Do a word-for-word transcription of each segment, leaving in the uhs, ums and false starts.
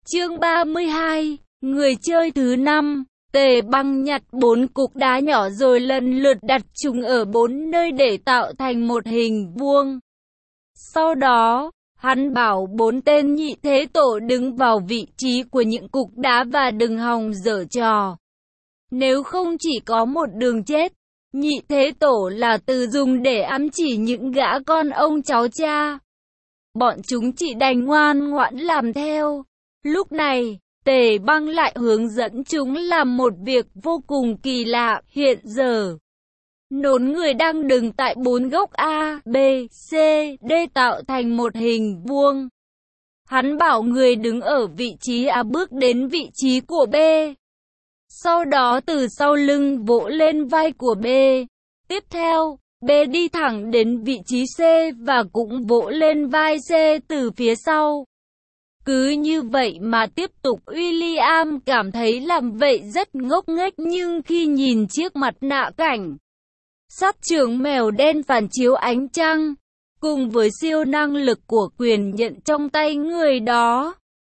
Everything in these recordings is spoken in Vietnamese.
Chương ba mươi hai, người chơi thứ năm. Tề Băng nhặt bốn cục đá nhỏ rồi lần lượt đặt chúng ở bốn nơi để tạo thành một hình vuông. Sau đó, hắn bảo bốn tên nhị thế tổ đứng vào vị trí của những cục đá và đừng hòng giở trò. Nếu không chỉ có một đường chết. Nhị thế tổ là từ dùng để ám chỉ những gã con ông cháu cha. Bọn chúng chỉ đành ngoan ngoãn làm theo. Lúc này, Tề Băng lại hướng dẫn chúng làm một việc vô cùng kỳ lạ. Hiện giờ, nốn người đang đứng tại bốn góc A, B, C, D tạo thành một hình vuông. Hắn bảo người đứng ở vị trí A bước đến vị trí của B. Sau đó từ sau lưng vỗ lên vai của B. Tiếp theo, B đi thẳng đến vị trí C và cũng vỗ lên vai C từ phía sau. Cứ như vậy mà tiếp tục. William cảm thấy làm vậy rất ngốc nghếch, nhưng khi nhìn chiếc mặt nạ cảnh sát trưởng mèo đen phản chiếu ánh trăng, cùng với siêu năng lực của quyền nhận trong tay người đó,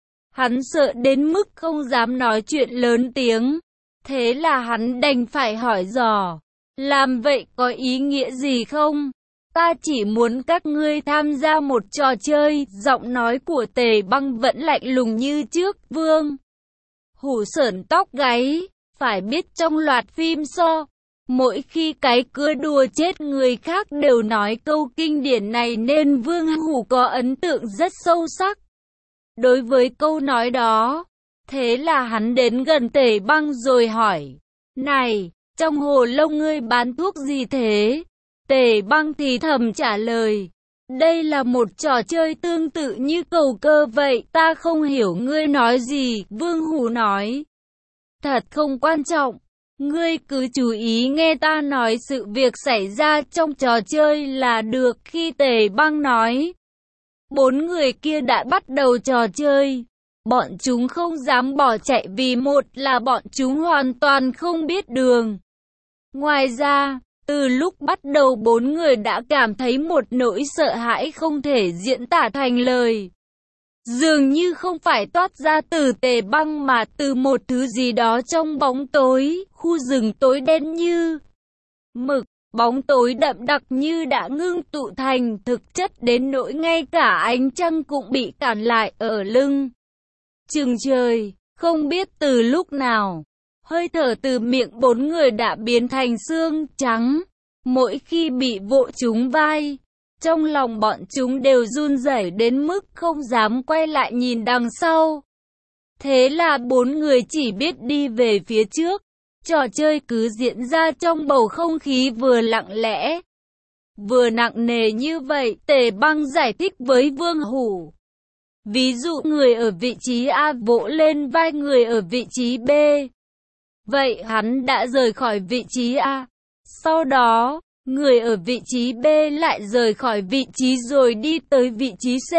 hắn sợ đến mức không dám nói chuyện lớn tiếng. Thế là hắn đành phải hỏi dò, làm vậy có ý nghĩa gì không? Ta chỉ muốn các ngươi tham gia một trò chơi. Giọng nói của Tề Băng vẫn lạnh lùng như trước. Vương Hủ sởn tóc gáy. Phải biết trong loạt phim so, mỗi khi cái cưa đùa chết người khác đều nói câu kinh điển này nên Vương Hủ có ấn tượng rất sâu sắc đối với câu nói đó. Thế là hắn đến gần Tề Băng rồi hỏi, này, trong hồ lông ngươi bán thuốc gì thế? Tề Băng thì thầm trả lời, đây là một trò chơi tương tự như cầu cơ vậy. Ta không hiểu ngươi nói gì. Vương Hủ nói, thật không quan trọng, ngươi cứ chú ý nghe ta nói sự việc xảy ra trong trò chơi là được. Khi Tề Băng nói, bốn người kia đã bắt đầu trò chơi. Bọn chúng không dám bỏ chạy vì một là bọn chúng hoàn toàn không biết đường. Ngoài ra, từ lúc bắt đầu bốn người đã cảm thấy một nỗi sợ hãi không thể diễn tả thành lời. Dường như không phải toát ra từ Tề Băng mà từ một thứ gì đó trong bóng tối. Khu rừng tối đen như mực, bóng tối đậm đặc như đã ngưng tụ thành thực chất đến nỗi ngay cả ánh trăng cũng bị cản lại ở lưng chừng trời. Không biết từ lúc nào, hơi thở từ miệng bốn người đã biến thành xương trắng. Mỗi khi bị vỗ trúng vai, trong lòng bọn chúng đều run rẩy đến mức không dám quay lại nhìn đằng sau. Thế là bốn người chỉ biết đi về phía trước. Trò chơi cứ diễn ra trong bầu không khí vừa lặng lẽ, vừa nặng nề như vậy. Tề Băng giải thích với Vương Hủ. Ví dụ người ở vị trí A vỗ lên vai người ở vị trí B. Vậy hắn đã rời khỏi vị trí A. Sau đó, người ở vị trí B lại rời khỏi vị trí rồi đi tới vị trí C.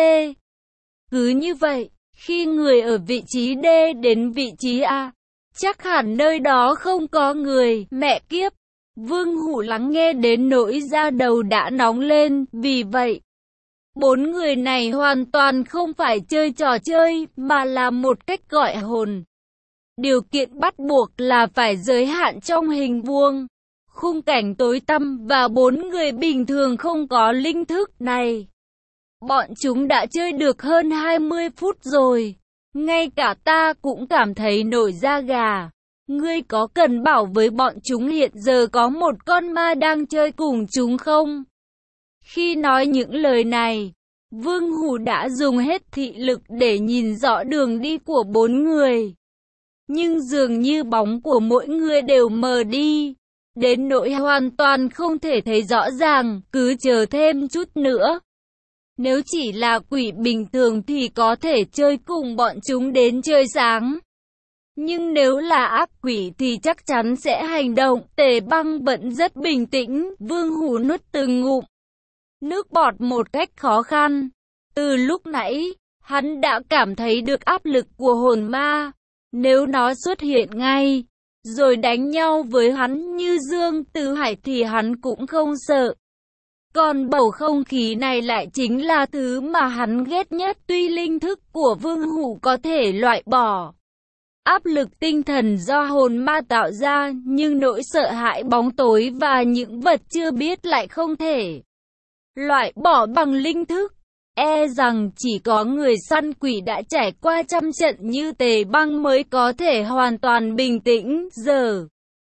Cứ như vậy, khi người ở vị trí D đến vị trí A, chắc hẳn nơi đó không có người. Mẹ kiếp! Vương Hủ lắng nghe đến nỗi da đầu đã nóng lên. Vì vậy, bốn người này hoàn toàn không phải chơi trò chơi, mà là một cách gọi hồn. Điều kiện bắt buộc là phải giới hạn trong hình vuông, khung cảnh tối tăm và bốn người bình thường không có linh thức này. Bọn chúng đã chơi được hơn hai mươi phút rồi. Ngay cả ta cũng cảm thấy nổi da gà. Ngươi có cần bảo với bọn chúng hiện giờ có một con ma đang chơi cùng chúng không? Khi nói những lời này, Vương Hủ đã dùng hết thị lực để nhìn rõ đường đi của bốn người. Nhưng dường như bóng của mỗi người đều mờ đi, đến nỗi hoàn toàn không thể thấy rõ ràng. Cứ chờ thêm chút nữa. Nếu chỉ là quỷ bình thường thì có thể chơi cùng bọn chúng đến trời sáng. Nhưng nếu là ác quỷ thì chắc chắn sẽ hành động. Tề Băng vẫn rất bình tĩnh. Vương Hủ nuốt từng ngụm nước bọt một cách khó khăn. Từ lúc nãy, hắn đã cảm thấy được áp lực của hồn ma. Nếu nó xuất hiện ngay, rồi đánh nhau với hắn như Dương Tử Hải thì hắn cũng không sợ. Còn bầu không khí này lại chính là thứ mà hắn ghét nhất. Tuy linh thức của Vương Hủ có thể loại bỏ áp lực tinh thần do hồn ma tạo ra, nhưng nỗi sợ hãi bóng tối và những vật chưa biết lại không thể loại bỏ bằng linh thức. E rằng chỉ có người săn quỷ đã trải qua trăm trận như Tề Băng mới có thể hoàn toàn bình tĩnh. Giờ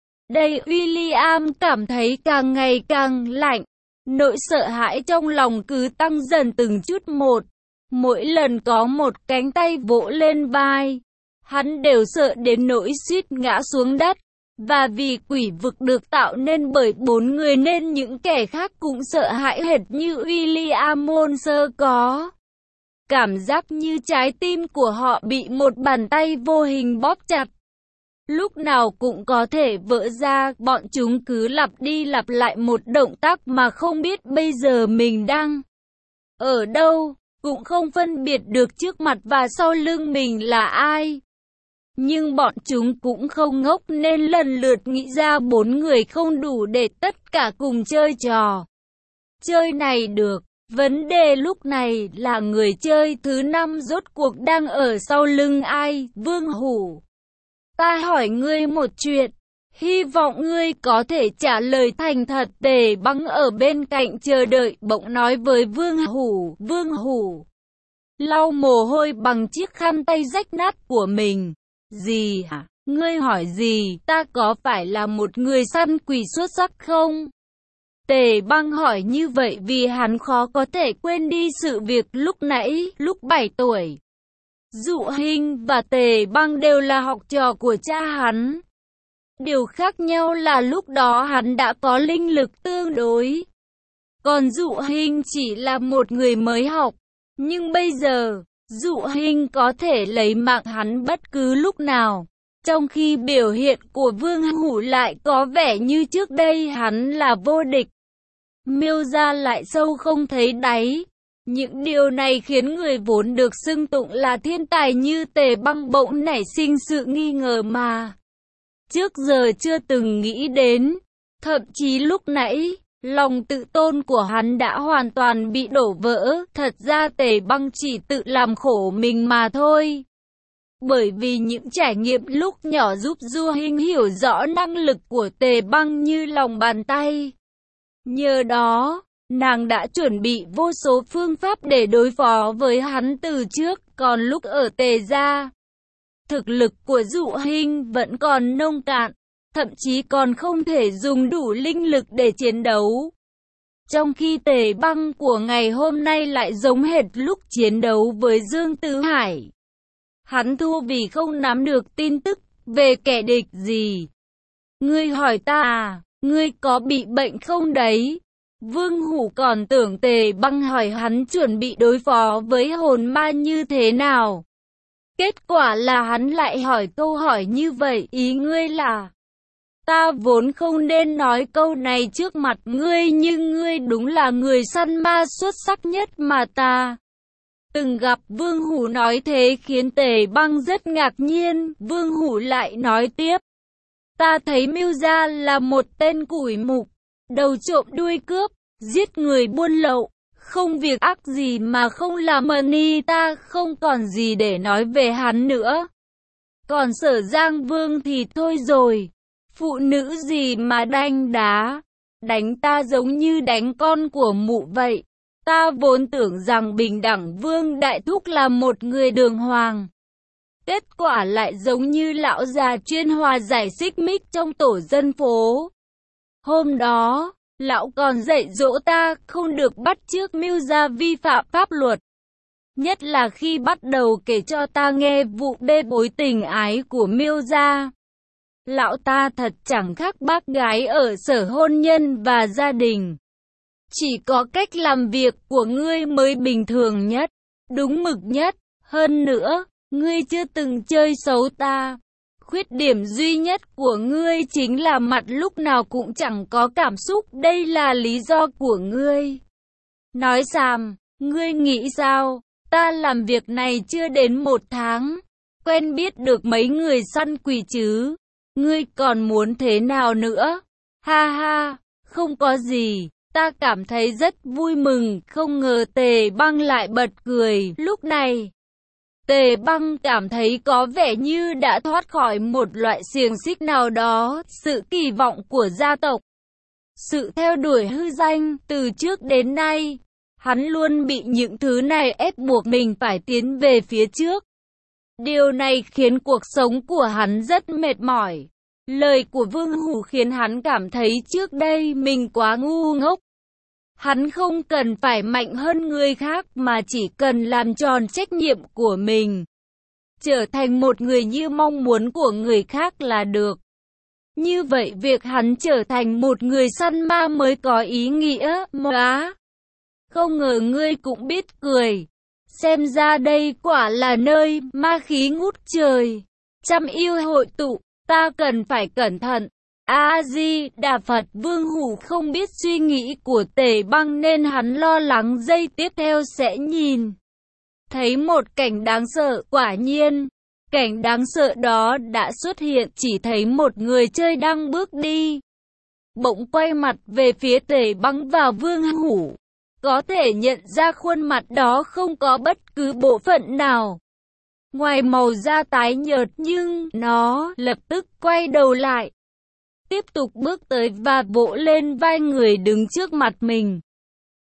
đây William cảm thấy càng ngày càng lạnh. Nỗi sợ hãi trong lòng cứ tăng dần từng chút một. Mỗi lần có một cánh tay vỗ lên vai, hắn đều sợ đến nỗi suýt ngã xuống đất. Và vì quỷ vực được tạo nên bởi bốn người nên những kẻ khác cũng sợ hãi hệt như William Monster có. Cảm giác như trái tim của họ bị một bàn tay vô hình bóp chặt. Lúc nào cũng có thể vỡ ra, bọn chúng cứ lặp đi lặp lại một động tác mà không biết bây giờ mình đang ở đâu, cũng không phân biệt được trước mặt và sau lưng mình là ai. Nhưng bọn chúng cũng không ngốc nên lần lượt nghĩ ra bốn người không đủ để tất cả cùng chơi trò chơi này được. Vấn đề lúc này là người chơi thứ năm rốt cuộc đang ở sau lưng ai? Vương Hủ, ta hỏi ngươi một chuyện, hy vọng ngươi có thể trả lời thành thật. Tề Băng ở bên cạnh chờ đợi bỗng nói với Vương Hủ. Vương Hủ lau mồ hôi bằng chiếc khăn tay rách nát của mình. Gì hả? Ngươi hỏi gì? Ta có phải là một người săn quỷ xuất sắc không? Tề Băng hỏi như vậy vì hắn khó có thể quên đi sự việc lúc nãy. Lúc bảy tuổi, Dụ Hinh và Tề Băng đều là học trò của cha hắn. Điều khác nhau là lúc đó hắn đã có linh lực tương đối, còn Dụ Hinh chỉ là một người mới học. Nhưng bây giờ, Dụ Hinh có thể lấy mạng hắn bất cứ lúc nào. Trong khi biểu hiện của Vương Hủ lại có vẻ như trước đây hắn là vô địch. Miêu ra lại sâu không thấy đáy. Những điều này khiến người vốn được xưng tụng là thiên tài như Tề Băng bỗng nảy sinh sự nghi ngờ mà trước giờ chưa từng nghĩ đến. Thậm chí lúc nãy, lòng tự tôn của hắn đã hoàn toàn bị đổ vỡ. Thật ra Tề Băng chỉ tự làm khổ mình mà thôi. Bởi vì những trải nghiệm lúc nhỏ giúp Du Hinh hiểu rõ năng lực của Tề Băng như lòng bàn tay. Nhờ đó, nàng đã chuẩn bị vô số phương pháp để đối phó với hắn từ trước. Còn lúc ở Tề gia, thực lực của Dụ Hinh vẫn còn nông cạn, thậm chí còn không thể dùng đủ linh lực để chiến đấu. Trong khi Tề Băng của ngày hôm nay lại giống hệt lúc chiến đấu với Dương Tứ Hải. Hắn thua vì không nắm được tin tức về kẻ địch gì. Ngươi hỏi ta à, ngươi có bị bệnh không đấy? Vương Hủ còn tưởng Tề Băng hỏi hắn chuẩn bị đối phó với hồn ma như thế nào. Kết quả là hắn lại hỏi câu hỏi như vậy. Ý ngươi là, ta vốn không nên nói câu này trước mặt ngươi, nhưng ngươi đúng là người săn ma xuất sắc nhất mà ta từng gặp. Vương Hủ nói thế khiến Tề Băng rất ngạc nhiên. Vương Hủ lại nói tiếp, ta thấy Miêu Gia là một tên củi mục, đầu trộm đuôi cướp, giết người buôn lậu, không việc ác gì mà không làm. Money ta không còn gì để nói về hắn nữa. Còn Sở Giang Vương thì thôi rồi, phụ nữ gì mà đánh đá, đánh ta giống như đánh con của mụ vậy. Ta vốn tưởng rằng Bình Đẳng Vương Đại Thúc là một người đường hoàng. Kết quả lại giống như lão già chuyên hòa giải xích mích trong tổ dân phố. Hôm đó, lão còn dạy dỗ ta không được bắt chước Miêu Gia vi phạm pháp luật. Nhất là khi bắt đầu kể cho ta nghe vụ bê bối tình ái của Miêu Gia. Lão ta thật chẳng khác bác gái ở sở hôn nhân và gia đình. Chỉ có cách làm việc của ngươi mới bình thường nhất, đúng mực nhất. Hơn nữa, ngươi chưa từng chơi xấu ta. Khuyết điểm duy nhất của ngươi chính là mặt lúc nào cũng chẳng có cảm xúc. Đây là lý do của ngươi. Nói xàm, ngươi nghĩ sao? Ta làm việc này chưa đến một tháng, quen biết được mấy người săn quỷ chứ. Ngươi còn muốn thế nào nữa? Ha ha, không có gì. ta cảm thấy rất vui mừng, không ngờ Tề Băng lại bật cười. Lúc này, Tề Băng cảm thấy có vẻ như đã thoát khỏi một loại xiềng xích nào đó, sự kỳ vọng của gia tộc, sự theo đuổi hư danh, từ trước đến nay, hắn luôn bị những thứ này ép buộc mình phải tiến về phía trước. Điều này khiến cuộc sống của hắn rất mệt mỏi. Lời của Vương Hủ khiến hắn cảm thấy trước đây mình quá ngu ngốc. Hắn không cần phải mạnh hơn người khác mà chỉ cần làm tròn trách nhiệm của mình. Trở thành một người như mong muốn của người khác là được. Như vậy việc hắn trở thành một người săn ma mới có ý nghĩa. Móa! Không ngờ ngươi cũng biết cười. Xem ra đây quả là nơi ma khí ngút trời. Trăm yêu hội tụ, ta cần phải cẩn thận. A-di-đà Phật. Vương Hủ không biết suy nghĩ của Tề Băng nên hắn lo lắng giây tiếp theo sẽ nhìn thấy một cảnh đáng sợ. Quả nhiên, cảnh đáng sợ đó đã xuất hiện, chỉ thấy một người chơi đang bước đi. Bỗng quay mặt về phía Tề Băng và Vương Hủ. Có thể nhận ra khuôn mặt đó không có bất cứ bộ phận nào ngoài màu da tái nhợt, nhưng nó lập tức quay đầu lại, tiếp tục bước tới và vỗ lên vai người đứng trước mặt mình.